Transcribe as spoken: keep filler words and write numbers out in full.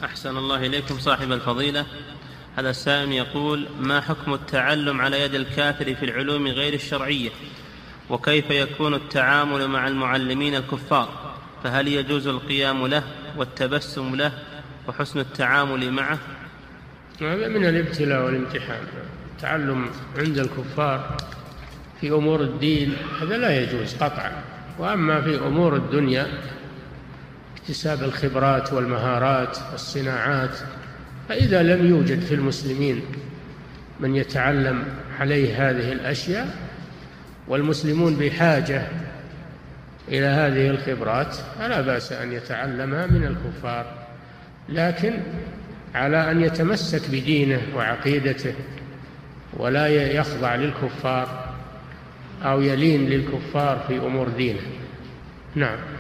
أحسن الله إليكم صاحب الفضيلة. هذا السائل يقول: ما حكم التعلم على يد الكافر في العلوم غير الشرعية؟ وكيف يكون التعامل مع المعلمين الكفار؟ فهل يجوز القيام له والتبسم له وحسن التعامل معه؟ هذا من الابتلاء والامتحان. التعلم عند الكفار في أمور الدين هذا لا يجوز قطعا، وأما في أمور الدنيا اكتساب الخبرات والمهارات والصناعات، فإذا لم يوجد في المسلمين من يتعلم عليه هذه الأشياء والمسلمون بحاجة إلى هذه الخبرات فلا بأس أن يتعلمها من الكفار، لكن على أن يتمسك بدينه وعقيدته ولا يخضع للكفار أو يلين للكفار في أمور دينه. نعم.